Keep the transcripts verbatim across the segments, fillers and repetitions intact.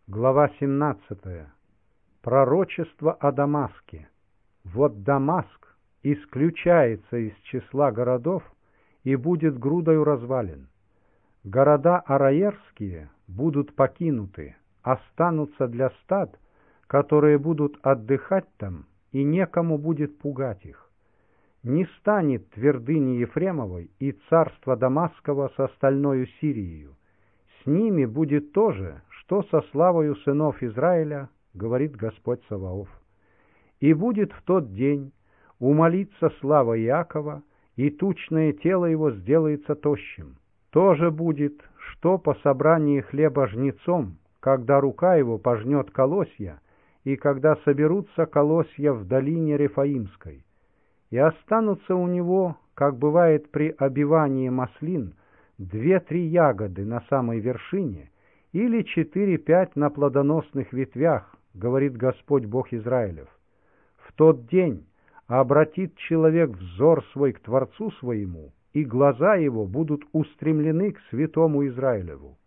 Глава семнадцатая. Пророчество о Дамаске. Вот Дамаск исключается из числа городов и будет грудою развалин. Города араерские будут покинуты, останутся для стад, которые будут отдыхать там, и некому будет пугать их. Не станет твердыни Ефремовой и царства Дамасского с остальною Сирией. С ними будет то же, что со славою сынов Израиля, говорит Господь Саваоф. И будет в тот день умолится слава Иакова, и тучное тело его сделается тощим. То же будет, что по собрании хлеба жнецом, когда рука его пожнет колосья, и когда соберутся колосья в долине Рефаимской. И останутся у него, как бывает при обивании маслин, две-три ягоды на самой вершине или четыре-пять на плодоносных ветвях, говорит Господь Бог Израилев. В тот день обратит человек взор свой к Творцу своему, и глаза его будут устремлены к святому Израилеву,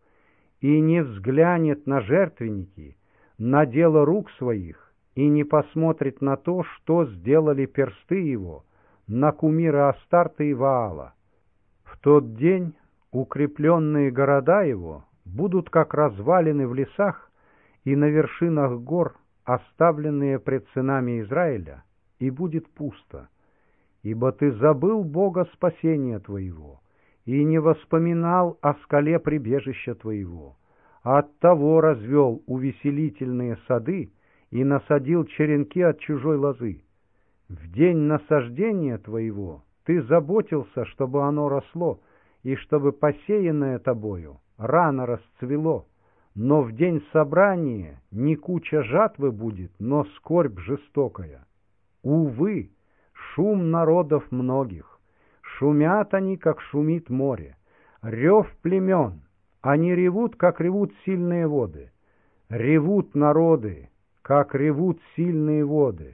и не взглянет на жертвенники, на дело рук своих, и не посмотрит на то, что сделали персты его, на кумира Астарта и Ваала. В тот день укрепленные города его будут как развалины в лесах и на вершинах гор, оставленные пред сынами Израиля, и будет пусто. Ибо ты забыл Бога спасения твоего, и не воспоминал о скале прибежища твоего. Оттого развел увеселительные сады и насадил черенки от чужой лозы. В день насаждения твоего ты заботился, чтобы оно росло, и чтобы посеянное тобою рано расцвело, но в день собрания не куча жатвы будет, но скорбь жестокая. Увы, шум народов многих, шумят они, как шумит море, рев племен, они ревут, как ревут сильные воды, ревут народы, как ревут сильные воды,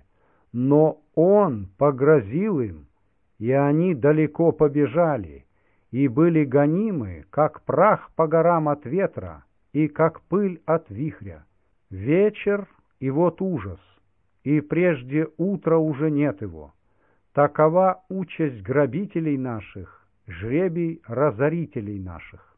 но Он погрозил им, и они далеко побежали, и были гонимы, как прах по горам от ветра, и как пыль от вихря. Вечер, и вот ужас, и прежде утра уже нет его. Такова участь грабителей наших, жребий разорителей наших.